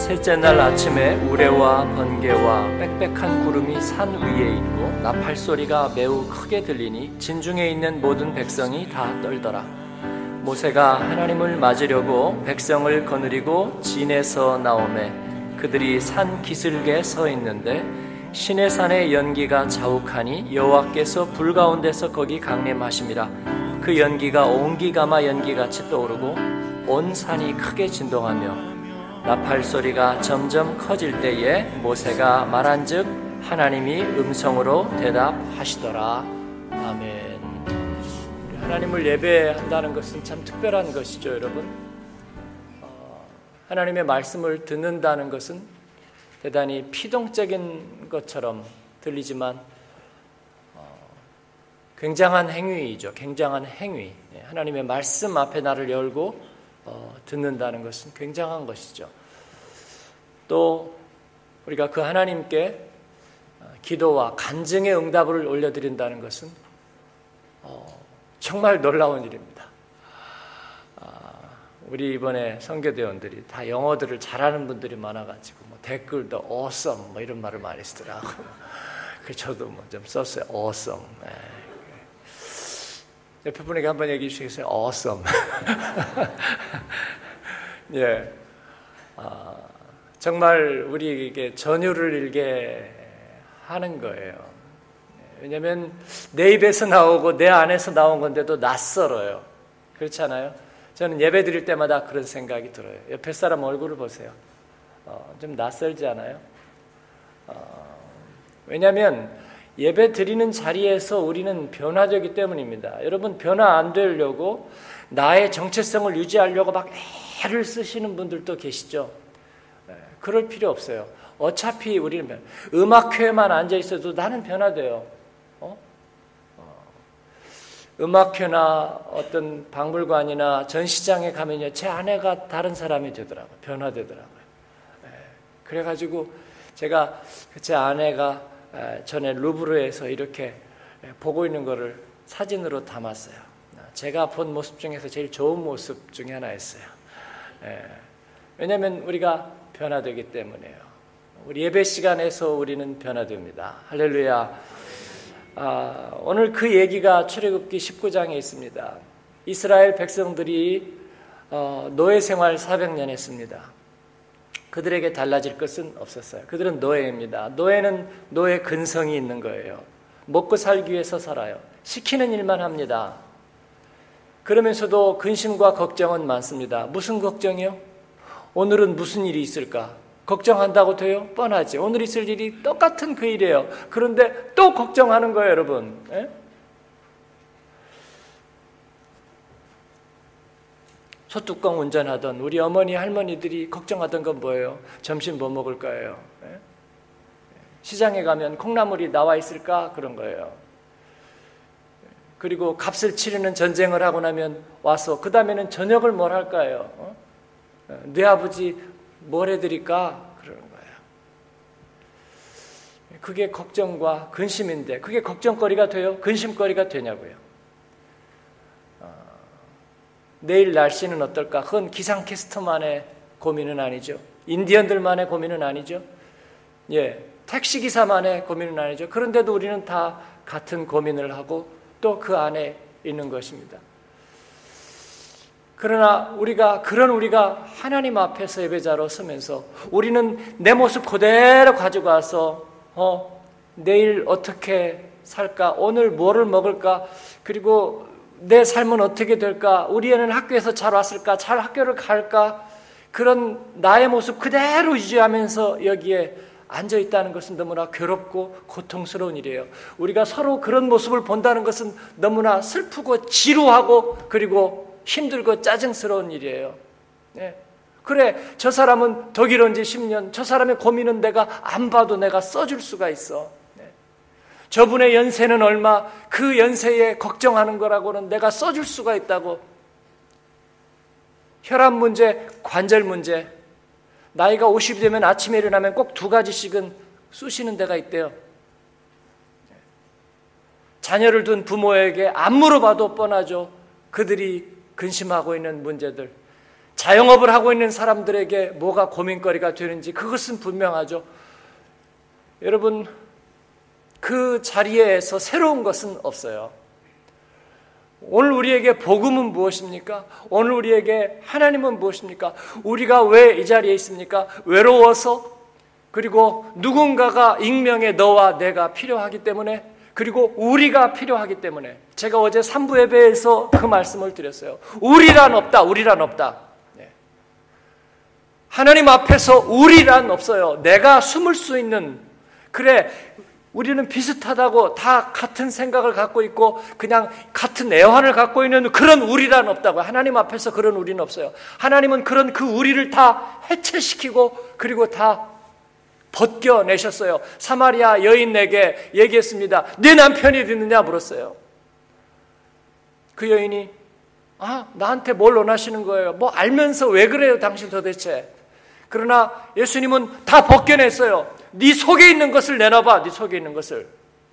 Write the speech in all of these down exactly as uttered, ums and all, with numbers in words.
셋째 날 아침에 우레와 번개와 빽빽한 구름이 산 위에 있고 나팔 소리가 매우 크게 들리니 진중에 있는 모든 백성이 다 떨더라. 모세가 하나님을 맞으려고 백성을 거느리고 진에서 나오매 그들이 산 기슭에 서 있는데 시내산의 연기가 자욱하니 여호와께서 불 가운데서 거기 강림하심이라. 그 연기가 온기가마 연기같이 떠오르고 온 산이 크게 진동하며 나팔 소리가 점점 커질 때에 모세가 말한즉 하나님이 음성으로 대답하시더라. 아멘. 하나님을 예배한다는 것은 참 특별한 것이죠, 여러분. 어, 하나님의 말씀을 듣는다는 것은 대단히 피동적인 것처럼 들리지만 어, 굉장한 행위이죠. 굉장한 행위. 하나님의 말씀 앞에 나를 열고 어, 듣는다는 것은 굉장한 것이죠. 또 우리가 그 하나님께 기도와 간증의 응답을 올려드린다는 것은 어, 정말 놀라운 일입니다. 아, 우리 이번에 선교대원들이 다 영어들을 잘하는 분들이 많아가지고 뭐 댓글도 awesome 뭐 이런 말을 많이 쓰더라고요. 그 저도 뭐 좀 썼어요. awesome. 네. 옆에 분에게 한번 얘기해 주시겠어요? awesome. 예, 아, 정말 우리에게 전율을 일게 하는 거예요. 왜냐하면 내 입에서 나오고 내 안에서 나온 건데도 낯설어요. 그렇잖아요? 저는 예배 드릴 때마다 그런 생각이 들어요. 옆에 사람 얼굴을 보세요. 어, 좀 낯설지 않아요? 어, 왜냐하면 예배 드리는 자리에서 우리는 변화되기 때문입니다. 여러분, 변화 안 되려고 나의 정체성을 유지하려고 막 애를 쓰시는 분들도 계시죠. 그럴 필요 없어요. 어차피 우리는 음악회에만 앉아 있어도 나는 변화돼요. 어? 어. 음악회나 어떤 박물관이나 전시장에 가면요, 제 아내가 다른 사람이 되더라고요. 변화되더라고요. 그래가지고 제가 제 아내가 전에 루브르에서 이렇게 보고 있는 거를 사진으로 담았어요. 제가 본 모습 중에서 제일 좋은 모습 중에 하나였어요. 왜냐하면 우리가 변화되기 때문에요. 우리 예배 시간에서 우리는 변화됩니다. 할렐루야. 아, 오늘 그 얘기가 출애굽기 십구 장에 있습니다. 이스라엘 백성들이 어, 노예 생활 사백 년 했습니다. 그들에게 달라질 것은 없었어요. 그들은 노예입니다. 노예는 노예 근성이 있는 거예요. 먹고 살기 위해서 살아요. 시키는 일만 합니다. 그러면서도 근심과 걱정은 많습니다. 무슨 걱정이요? 오늘은 무슨 일이 있을까? 걱정한다고 돼요? 뻔하지. 오늘 있을 일이 똑같은 그 일이에요. 그런데 또 걱정하는 거예요, 여러분. 에? 소뚜껑 운전하던 우리 어머니 할머니들이 걱정하던 건 뭐예요? 점심 뭐 먹을까요? 예? 시장에 가면 콩나물이 나와 있을까? 그런 거예요. 그리고 값을 치르는 전쟁을 하고 나면 와서 그 다음에는 저녁을 뭘 할까요? 어? 내 아버지 뭘 해드릴까? 그러는 거예요. 그게 걱정과 근심인데 그게 걱정거리가 돼요? 근심거리가 되냐고요? 내일 날씨는 어떨까? 그건 기상캐스터만의 고민은 아니죠. 인디언들만의 고민은 아니죠. 예, 택시기사만의 고민은 아니죠. 그런데도 우리는 다 같은 고민을 하고 또 그 안에 있는 것입니다. 그러나 우리가, 그런 우리가 하나님 앞에서 예배자로 서면서 우리는 내 모습 그대로 가지고 와서, 어, 내일 어떻게 살까? 오늘 뭐를 먹을까? 그리고 내 삶은 어떻게 될까? 우리 애는 학교에서 잘 왔을까? 잘 학교를 갈까? 그런 나의 모습 그대로 유지하면서 여기에 앉아있다는 것은 너무나 괴롭고 고통스러운 일이에요. 우리가 서로 그런 모습을 본다는 것은 너무나 슬프고 지루하고 그리고 힘들고 짜증스러운 일이에요. 네. 그래, 저 사람은 독일 온 지 십 년, 저 사람의 고민은 내가 안 봐도 내가 써줄 수가 있어. 저분의 연세는 얼마, 그 연세에 걱정하는 거라고는 내가 써줄 수가 있다고. 혈압 문제, 관절 문제, 나이가 오십이 되면 아침에 일어나면 꼭 두 가지씩은 쑤시는 데가 있대요. 자녀를 둔 부모에게 안 물어봐도 뻔하죠. 그들이 근심하고 있는 문제들. 자영업을 하고 있는 사람들에게 뭐가 고민거리가 되는지 그것은 분명하죠. 여러분, 그 자리에서 새로운 것은 없어요. 오늘 우리에게 복음은 무엇입니까? 오늘 우리에게 하나님은 무엇입니까? 우리가 왜 이 자리에 있습니까? 외로워서, 그리고 누군가가 익명의 너와 내가 필요하기 때문에, 그리고 우리가 필요하기 때문에. 제가 어제 삼부 예배에서 그 말씀을 드렸어요. 우리란 없다, 우리란 없다. 네. 하나님 앞에서 우리란 없어요. 내가 숨을 수 있는, 그래, 우리는 비슷하다고 다 같은 생각을 갖고 있고 그냥 같은 애환을 갖고 있는 그런 우리란 없다고요. 하나님 앞에서 그런 우리는 없어요. 하나님은 그런 그 우리를 다 해체시키고 그리고 다 벗겨내셨어요. 사마리아 여인에게 얘기했습니다. 네 남편이 어디 있느냐 물었어요. 그 여인이 아, 나한테 뭘 원하시는 거예요? 뭐 알면서 왜 그래요 당신 도대체? 그러나 예수님은 다 벗겨냈어요. 네 속에 있는 것을 내놔봐. 네 속에 있는 것을.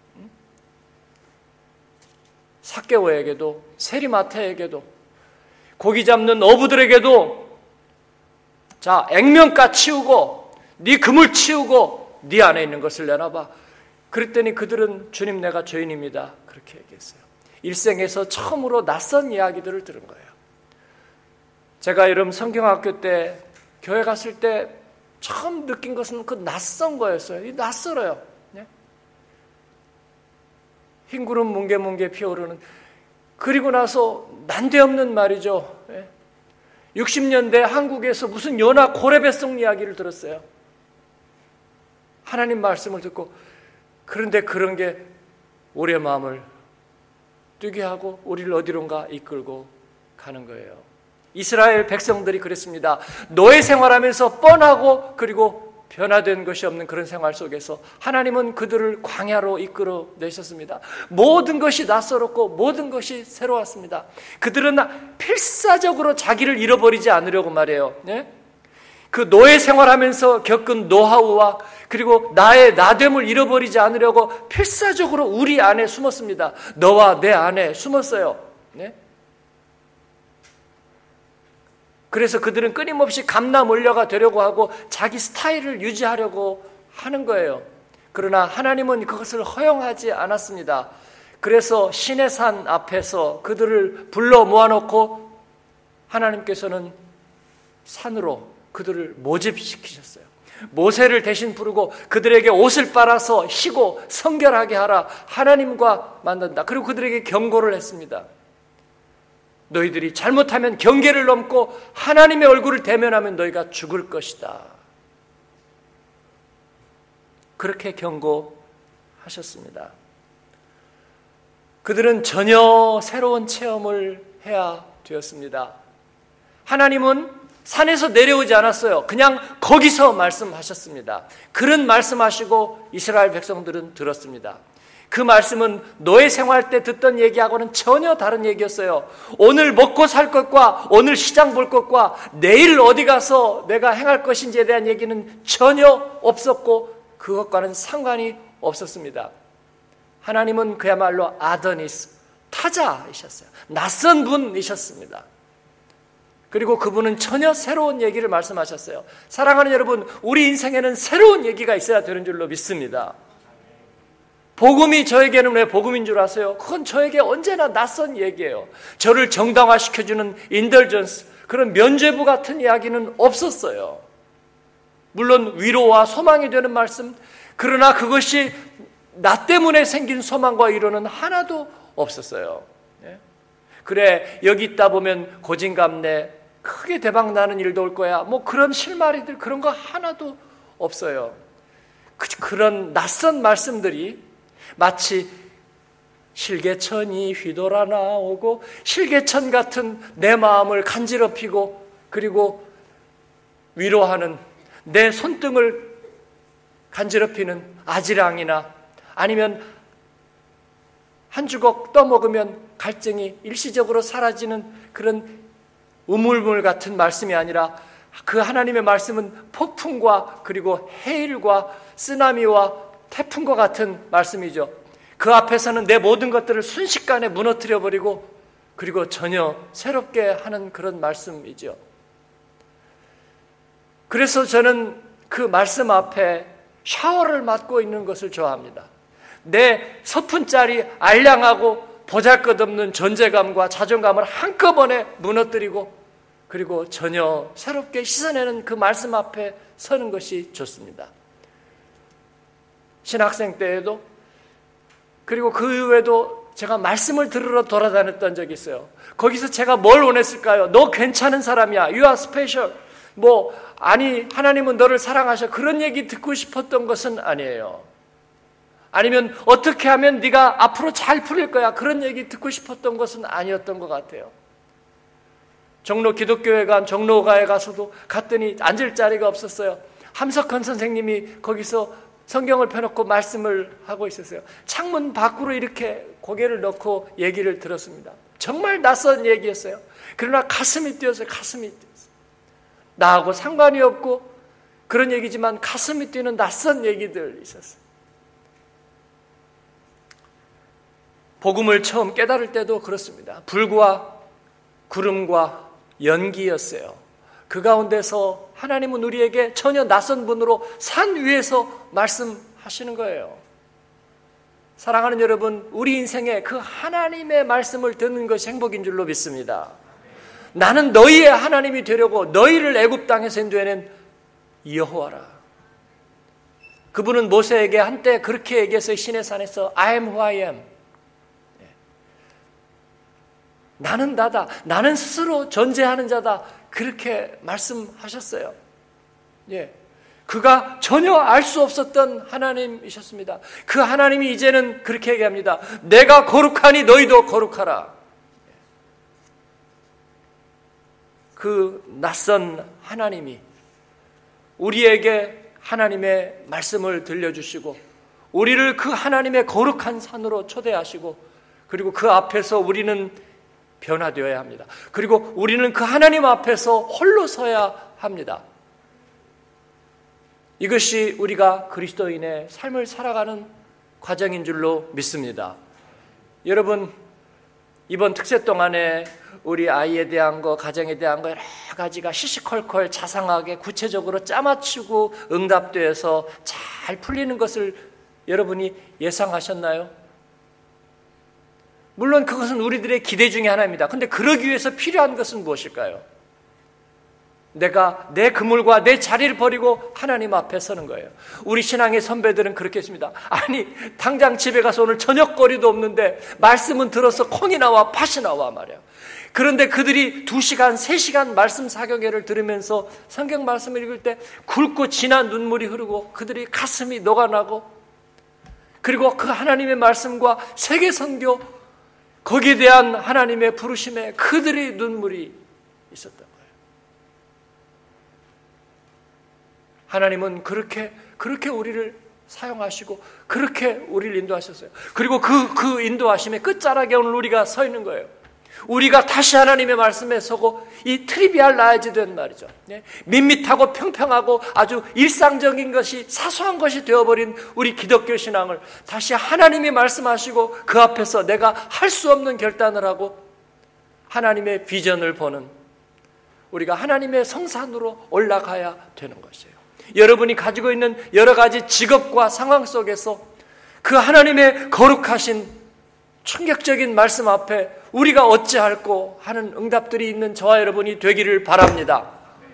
삭개오에게도, 세리마태에게도, 고기 잡는 어부들에게도 자, 액면가 치우고 네 금을 치우고 네 안에 있는 것을 내놔봐. 그랬더니 그들은 주님 내가 죄인입니다. 그렇게 얘기했어요. 일생에서 처음으로 낯선 이야기들을 들은 거예요. 제가 여러분 성경학교 때 교회 갔을 때 처음 느낀 것은 그 낯선 거였어요. 낯설어요. 네? 흰 구름 뭉게뭉게 피어오르는. 그리고 나서 난데없는 말이죠. 네? 육십 년대 한국에서 무슨 연화 고래뱃송 이야기를 들었어요. 하나님 말씀을 듣고. 그런데 그런 게 우리의 마음을 뛰게 하고 우리를 어디론가 이끌고 가는 거예요. 이스라엘 백성들이 그랬습니다. 노예 생활하면서 뻔하고 그리고 변화된 것이 없는 그런 생활 속에서 하나님은 그들을 광야로 이끌어 내셨습니다. 모든 것이 낯설었고 모든 것이 새로웠습니다. 그들은 필사적으로 자기를 잃어버리지 않으려고 말해요. 네? 그 노예 생활하면서 겪은 노하우와 그리고 나의 나됨을 잃어버리지 않으려고 필사적으로 우리 안에 숨었습니다. 너와 내 안에 숨었어요. 네? 그래서 그들은 끊임없이 감나 몰려가 되려고 하고 자기 스타일을 유지하려고 하는 거예요. 그러나 하나님은 그것을 허용하지 않았습니다. 그래서 시내산 앞에서 그들을 불러 모아놓고 하나님께서는 산으로 그들을 모집시키셨어요. 모세를 대신 부르고 그들에게 옷을 빨아서 희고 성결하게 하라. 하나님과 만난다. 그리고 그들에게 경고를 했습니다. 너희들이 잘못하면 경계를 넘고 하나님의 얼굴을 대면하면 너희가 죽을 것이다. 그렇게 경고하셨습니다. 그들은 전혀 새로운 체험을 해야 되었습니다. 하나님은 산에서 내려오지 않았어요. 그냥 거기서 말씀하셨습니다. 그런 말씀하시고 이스라엘 백성들은 들었습니다. 그 말씀은 노예 생활 때 듣던 얘기하고는 전혀 다른 얘기였어요. 오늘 먹고 살 것과 오늘 시장 볼 것과 내일 어디 가서 내가 행할 것인지에 대한 얘기는 전혀 없었고 그것과는 상관이 없었습니다. 하나님은 그야말로 아도니스, 타자이셨어요. 낯선 분이셨습니다. 그리고 그분은 전혀 새로운 얘기를 말씀하셨어요. 사랑하는 여러분, 우리 인생에는 새로운 얘기가 있어야 되는 줄로 믿습니다. 복음이 저에게는 왜 복음인 줄 아세요? 그건 저에게 언제나 낯선 얘기예요. 저를 정당화시켜주는 인덜전스, 그런 면죄부 같은 이야기는 없었어요. 물론 위로와 소망이 되는 말씀, 그러나 그것이 나 때문에 생긴 소망과 위로는 하나도 없었어요. 그래, 여기 있다 보면 고진감래, 크게 대박 나는 일도 올 거야. 뭐 그런 실마리들, 그런 거 하나도 없어요. 그, 그런 낯선 말씀들이 마치 실개천이 휘돌아 나오고 실개천 같은 내 마음을 간지럽히고 그리고 위로하는 내 손등을 간지럽히는 아지랑이나 아니면 한 주걱 떠먹으면 갈증이 일시적으로 사라지는 그런 우물물 같은 말씀이 아니라 그 하나님의 말씀은 폭풍과 그리고 해일과 쓰나미와 태풍과 같은 말씀이죠. 그 앞에서는 내 모든 것들을 순식간에 무너뜨려버리고 그리고 전혀 새롭게 하는 그런 말씀이죠. 그래서 저는 그 말씀 앞에 샤워를 맡고 있는 것을 좋아합니다. 내 서푼짜리 알량하고 보잘것없는 존재감과 자존감을 한꺼번에 무너뜨리고 그리고 전혀 새롭게 씻어내는 그 말씀 앞에 서는 것이 좋습니다. 신학생 때에도 그리고 그 이후에도 제가 말씀을 들으러 돌아다녔던 적이 있어요. 거기서 제가 뭘 원했을까요? 너 괜찮은 사람이야. You are special. 뭐 아니 하나님은 너를 사랑하셔. 그런 얘기 듣고 싶었던 것은 아니에요. 아니면 어떻게 하면 네가 앞으로 잘 풀릴 거야. 그런 얘기 듣고 싶었던 것은 아니었던 것 같아요. 종로 기독교회 간 종로가에 가서도 갔더니 앉을 자리가 없었어요. 함석헌 선생님이 거기서 성경을 펴놓고 말씀을 하고 있었어요. 창문 밖으로 이렇게 고개를 넣고 얘기를 들었습니다. 정말 낯선 얘기였어요. 그러나 가슴이 뛰었어요. 가슴이 뛰었어요. 나하고 상관이 없고 그런 얘기지만 가슴이 뛰는 낯선 얘기들 있었어요. 복음을 처음 깨달을 때도 그렇습니다. 불과 구름과 연기였어요. 그 가운데서 하나님은 우리에게 전혀 낯선 분으로 산 위에서 말씀하시는 거예요. 사랑하는 여러분, 우리 인생에 그 하나님의 말씀을 듣는 것이 행복인 줄로 믿습니다. 나는 너희의 하나님이 되려고 너희를 애굽 땅에서 인도해낸 여호와라. 그분은 모세에게 한때 그렇게 얘기했어요. 시내산에서 I am who I am. 나는 나다. 나는 스스로 존재하는 자다. 그렇게 말씀하셨어요. 예. 그가 전혀 알 수 없었던 하나님이셨습니다. 그 하나님이 이제는 그렇게 얘기합니다. 내가 거룩하니 너희도 거룩하라. 그 낯선 하나님이 우리에게 하나님의 말씀을 들려주시고 우리를 그 하나님의 거룩한 산으로 초대하시고 그리고 그 앞에서 우리는 변화되어야 합니다. 그리고 우리는 그 하나님 앞에서 홀로 서야 합니다. 이것이 우리가 그리스도인의 삶을 살아가는 과정인 줄로 믿습니다. 여러분, 이번 특세 동안에 우리 아이에 대한 거, 가정에 대한 거 여러 가지가 시시콜콜 자상하게 구체적으로 짜맞추고 응답되어서 잘 풀리는 것을 여러분이 예상하셨나요? 물론 그것은 우리들의 기대 중에 하나입니다. 그런데 그러기 위해서 필요한 것은 무엇일까요? 내가 내 그물과 내 자리를 버리고 하나님 앞에 서는 거예요. 우리 신앙의 선배들은 그렇게 했습니다. 아니 당장 집에 가서 오늘 저녁거리도 없는데 말씀은 들어서 콩이 나와 팥이 나와 말이에요. 그런데 그들이 두 시간, 세 시간 말씀 사경회를 들으면서 성경 말씀을 읽을 때 굵고 진한 눈물이 흐르고 그들이 가슴이 녹아나고 그리고 그 하나님의 말씀과 세계 선교 거기에 대한 하나님의 부르심에 그들의 눈물이 있었던 거예요. 하나님은 그렇게 그렇게 우리를 사용하시고 그렇게 우리를 인도하셨어요. 그리고 그, 그 인도하심의 끝자락에 오늘 우리가 서 있는 거예요. 우리가 다시 하나님의 말씀에 서고 이 트리비알라이즈 된 말이죠. 네? 밋밋하고 평평하고 아주 일상적인 것이 사소한 것이 되어버린 우리 기독교 신앙을 다시 하나님이 말씀하시고 그 앞에서 내가 할 수 없는 결단을 하고 하나님의 비전을 보는 우리가 하나님의 성산으로 올라가야 되는 것이에요. 여러분이 가지고 있는 여러 가지 직업과 상황 속에서 그 하나님의 거룩하신 충격적인 말씀 앞에 우리가 어찌할꼬 하는 응답들이 있는 저와 여러분이 되기를 바랍니다.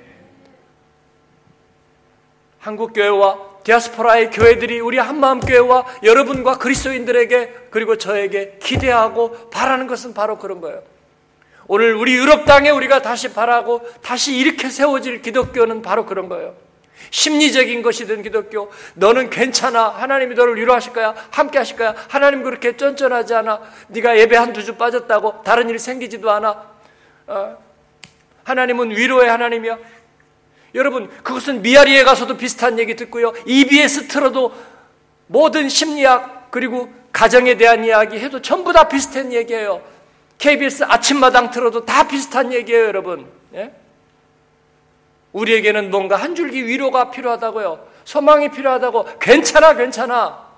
한국교회와 디아스포라의 교회들이 우리 한마음교회와 여러분과 그리스도인들에게 그리고 저에게 기대하고 바라는 것은 바로 그런 거예요. 오늘 우리 유럽 땅에 우리가 다시 바라고 다시 이렇게 세워질 기독교는 바로 그런 거예요. 심리적인 것이든 기독교, 너는 괜찮아, 하나님이 너를 위로하실 거야, 함께 하실 거야, 하나님 그렇게 쫀쫀하지 않아, 네가 예배 한두 주 빠졌다고 다른 일 생기지도 않아, 어? 하나님은 위로의 하나님이야. 여러분, 그것은 미아리에 가서도 비슷한 얘기 듣고요, 이비에스 틀어도 모든 심리학 그리고 가정에 대한 이야기 해도 전부 다 비슷한 얘기예요. 케이비에스 아침마당 틀어도 다 비슷한 얘기예요. 여러분, 예? 우리에게는 뭔가 한 줄기 위로가 필요하다고요. 소망이 필요하다고. 괜찮아, 괜찮아.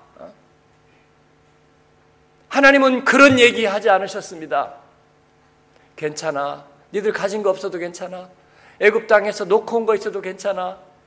하나님은 그런 얘기 하지 않으셨습니다. 괜찮아. 니들 가진 거 없어도 괜찮아. 애굽 땅에서 놓고 온 거 있어도 괜찮아.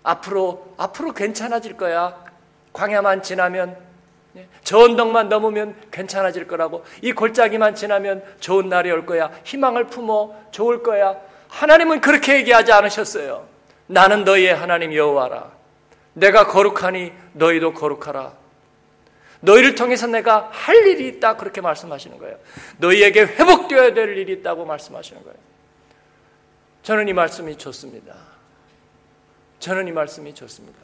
앞으로 앞으로 괜찮아질 거야. 광야만 지나면, 저 언덕만 넘으면 괜찮아질 거라고, 이 골짜기만 지나면 좋은 날이 올 거야. 희망을 품어, 좋을 거야. 하나님은 그렇게 얘기하지 않으셨어요. 나는 너희의 하나님 여호와라. 내가 거룩하니 너희도 거룩하라. 너희를 통해서 내가 할 일이 있다, 그렇게 말씀하시는 거예요. 너희에게 회복되어야 될 일이 있다고 말씀하시는 거예요. 저는 이 말씀이 좋습니다. 저는 이 말씀이 좋습니다.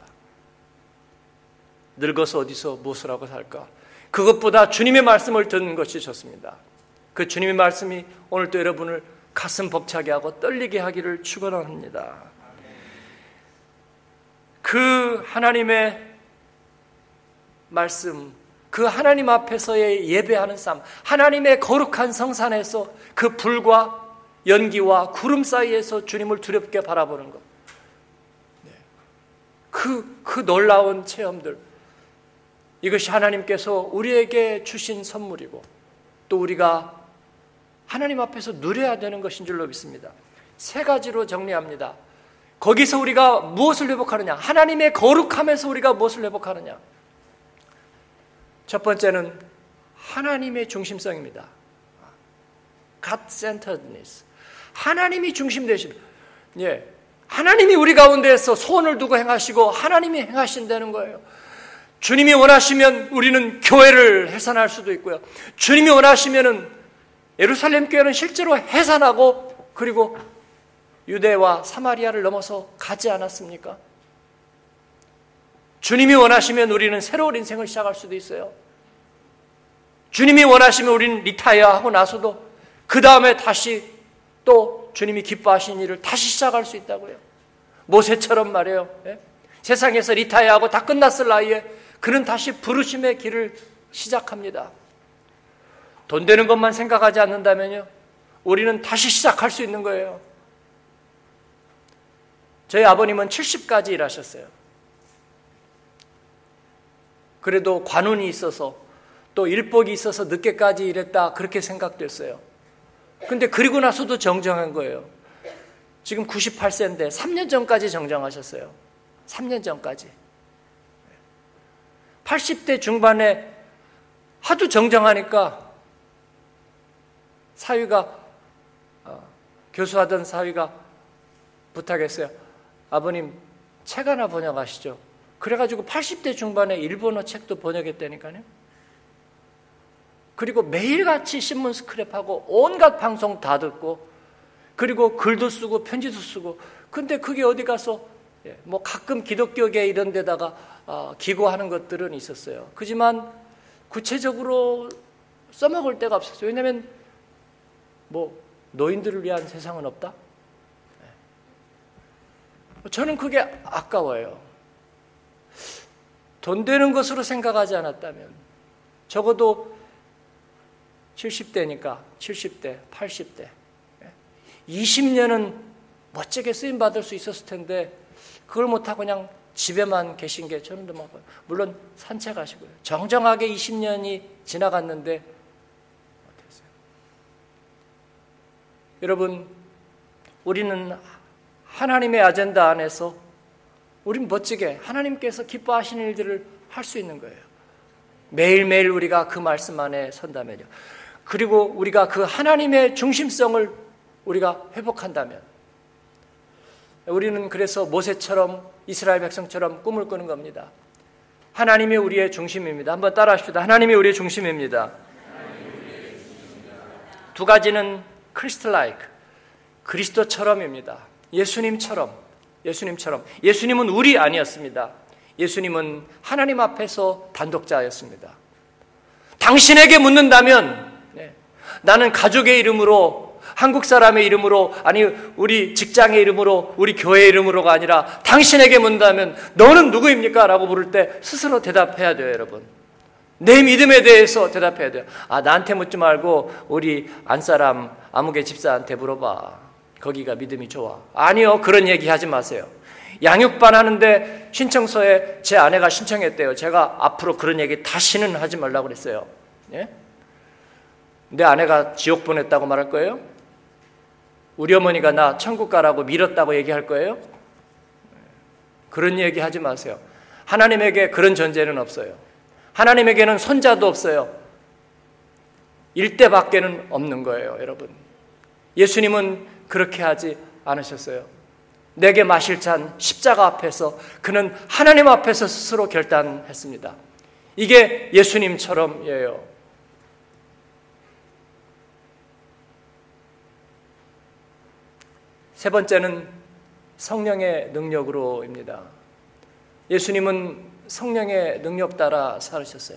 늙어서 어디서 무엇을 하고 살까? 그것보다 주님의 말씀을 듣는 것이 좋습니다. 그 주님의 말씀이 오늘도 여러분을 가슴 벅차게 하고 떨리게 하기를 축원합니다. 그 하나님의 말씀, 그 하나님 앞에서의 예배하는 삶, 하나님의 거룩한 성산에서 그 불과 연기와 구름 사이에서 주님을 두렵게 바라보는 것, 그, 그 놀라운 체험들, 이것이 하나님께서 우리에게 주신 선물이고 또 우리가 하나님 앞에서 누려야 되는 것인 줄로 믿습니다. 세 가지로 정리합니다. 거기서 우리가 무엇을 회복하느냐? 하나님의 거룩함에서 우리가 무엇을 회복하느냐? 첫 번째는 하나님의 중심성입니다. God-centeredness. 하나님이 중심 되십니다. 예, 하나님이 우리 가운데에서 소원을 두고 행하시고 하나님이 행하신다는 거예요. 주님이 원하시면 우리는 교회를 해산할 수도 있고요. 주님이 원하시면은 예루살렘 교회는 실제로 해산하고 그리고 유대와 사마리아를 넘어서 가지 않았습니까? 주님이 원하시면 우리는 새로운 인생을 시작할 수도 있어요. 주님이 원하시면 우리는 리타이어하고 나서도 그 다음에 다시 또 주님이 기뻐하신 일을 다시 시작할 수 있다고요. 모세처럼 말이에요. 예? 세상에서 리타이어하고 다 끝났을 나이에 그는 다시 부르심의 길을 시작합니다. 돈 되는 것만 생각하지 않는다면요, 우리는 다시 시작할 수 있는 거예요. 저희 아버님은 칠십까지 일하셨어요. 그래도 관운이 있어서 또 일복이 있어서 늦게까지 일했다, 그렇게 생각됐어요. 근데 그리고 나서도 정정한 거예요. 지금 구십팔 세인데 삼 년 전까지 정정하셨어요. 삼 년 전까지. 팔십 대 중반에 하도 정정하니까 사위가, 어, 교수하던 사위가 부탁했어요. 아버님, 책 하나 번역하시죠. 그래가지고 팔십 대 중반에 일본어 책도 번역했다니까요. 그리고 매일같이 신문 스크랩하고 온갖 방송 다 듣고 그리고 글도 쓰고 편지도 쓰고. 근데 그게 어디 가서 뭐 가끔 기독교계 이런 데다가 어, 기고하는 것들은 있었어요. 그지만 구체적으로 써먹을 데가 없었어요. 왜냐하면 뭐 노인들을 위한 세상은 없다? 저는 그게 아까워요. 돈 되는 것으로 생각하지 않았다면 적어도 칠십 대니까 칠십 대, 팔십 대 이십 년은 멋지게 쓰임받을 수 있었을 텐데 그걸 못하고 그냥 집에만 계신 게 저는 뭐 물론 산책하시고요. 정정하게 이십 년이 지나갔는데 어땠어요? 여러분, 우리는 하나님의 아젠다 안에서 우린 멋지게 하나님께서 기뻐하시는 일들을 할 수 있는 거예요. 매일매일 우리가 그 말씀 안에 선다면요. 그리고 우리가 그 하나님의 중심성을 우리가 회복한다면 우리는 그래서 모세처럼 이스라엘 백성처럼 꿈을 꾸는 겁니다. 하나님이 우리의 중심입니다. 한번 따라하십시다. 하나님이 우리의 중심입니다. 두 가지는 크리스탈라이크, 그리스도처럼입니다. 예수님처럼, 예수님처럼. 예수님은 우리 아니었습니다. 예수님은 하나님 앞에서 단독자였습니다. 당신에게 묻는다면, 네, 나는 가족의 이름으로, 한국 사람의 이름으로, 아니 우리 직장의 이름으로, 우리 교회의 이름으로가 아니라 당신에게 묻는다면 너는 누구입니까? 라고 물을 때 스스로 대답해야 돼요, 여러분. 내 믿음에 대해서 대답해야 돼요. 아, 나한테 묻지 말고 우리 안사람 아무개 집사한테 물어봐. 거기가 믿음이 좋아. 아니요, 그런 얘기 하지 마세요. 양육반 하는데 신청서에 제 아내가 신청했대요. 제가 앞으로 그런 얘기 다시는 하지 말라고 그랬어요. 예? 내 아내가 지옥 보냈다고 말할 거예요? 우리 어머니가 나 천국 가라고 밀었다고 얘기할 거예요? 그런 얘기 하지 마세요. 하나님에게 그런 존재는 없어요. 하나님에게는 손자도 없어요. 일대밖에는 없는 거예요, 여러분. 예수님은 그렇게 하지 않으셨어요. 내게 마실 잔 십자가 앞에서 그는 하나님 앞에서 스스로 결단했습니다. 이게 예수님처럼이에요. 세 번째는 성령의 능력으로입니다. 예수님은 성령의 능력 따라 살으셨어요.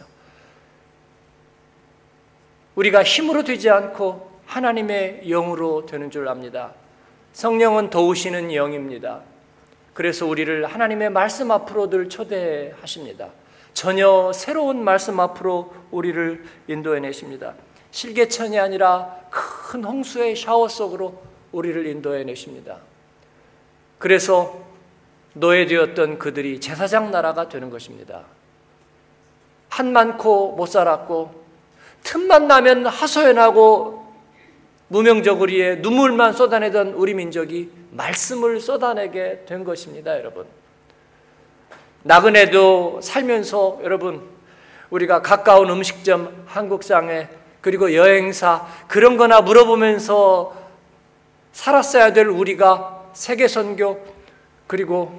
우리가 힘으로 되지 않고 하나님의 영으로 되는 줄 압니다. 성령은 도우시는 영입니다. 그래서 우리를 하나님의 말씀 앞으로 늘 초대하십니다. 전혀 새로운 말씀 앞으로 우리를 인도해내십니다. 실개천이 아니라 큰 홍수의 샤워 속으로 우리를 인도해내십니다. 그래서 노예되었던 그들이 제사장 나라가 되는 것입니다. 한 많고 못 살았고 틈만 나면 하소연하고 무명저고리에 눈물만 쏟아내던 우리 민족이 말씀을 쏟아내게 된 것입니다, 여러분. 나그네도 살면서 여러분 우리가 가까운 음식점, 한국상에 그리고 여행사 그런 거나 물어보면서 살았어야 될 우리가 세계선교 그리고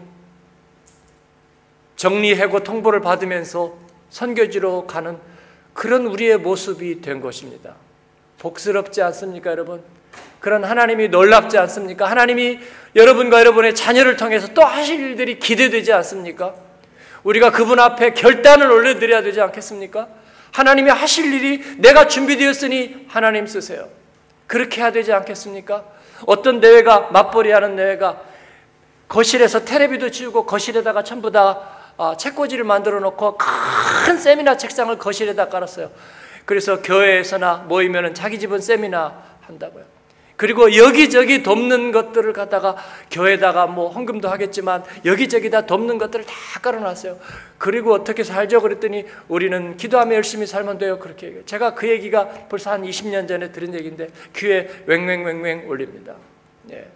정리해고 통보를 받으면서 선교지로 가는 그런 우리의 모습이 된 것입니다. 복스럽지 않습니까, 여러분? 그런 하나님이 놀랍지 않습니까? 하나님이 여러분과 여러분의 자녀를 통해서 또 하실 일들이 기대되지 않습니까? 우리가 그분 앞에 결단을 올려드려야 되지 않겠습니까? 하나님이 하실 일이 내가 준비되었으니 하나님 쓰세요. 그렇게 해야 되지 않겠습니까? 어떤 내외가 맞벌이하는 내외가 거실에서 텔레비도 치우고 거실에다가 전부 다 책꽂이를 만들어 놓고 큰 세미나 책상을 거실에다 깔았어요. 그래서 교회에서나 모이면 자기 집은 세미나 한다고요. 그리고 여기저기 돕는 것들을 갖다가 교회에다가 뭐 헌금도 하겠지만 여기저기 다 돕는 것들을 다 깔아놨어요. 그리고 어떻게 살죠? 그랬더니 우리는 기도하며 열심히 살면 돼요. 그렇게 얘기해요. 제가 그 얘기가 벌써 한 이십 년 전에 들은 얘기인데 귀에 왱왱왱왱 울립니다. 예.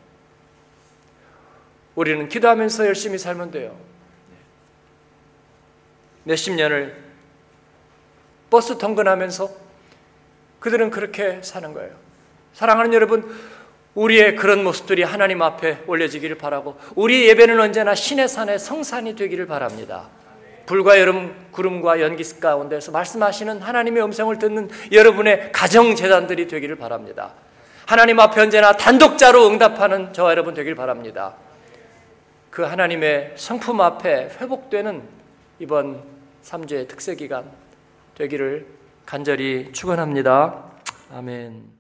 우리는 기도하면서 열심히 살면 돼요. 몇십 년을 버스 통근하면서 그들은 그렇게 사는 거예요. 사랑하는 여러분, 우리의 그런 모습들이 하나님 앞에 올려지기를 바라고 우리의 예배는 언제나 신의 산의 성산이 되기를 바랍니다. 불과 여름 구름과 연기 가운데서 말씀하시는 하나님의 음성을 듣는 여러분의 가정재단들이 되기를 바랍니다. 하나님 앞에 언제나 단독자로 응답하는 저와 여러분 되기를 바랍니다. 그 하나님의 성품 앞에 회복되는 이번 삼 주의 특세기간 되기를 간절히 축원합니다. 아멘.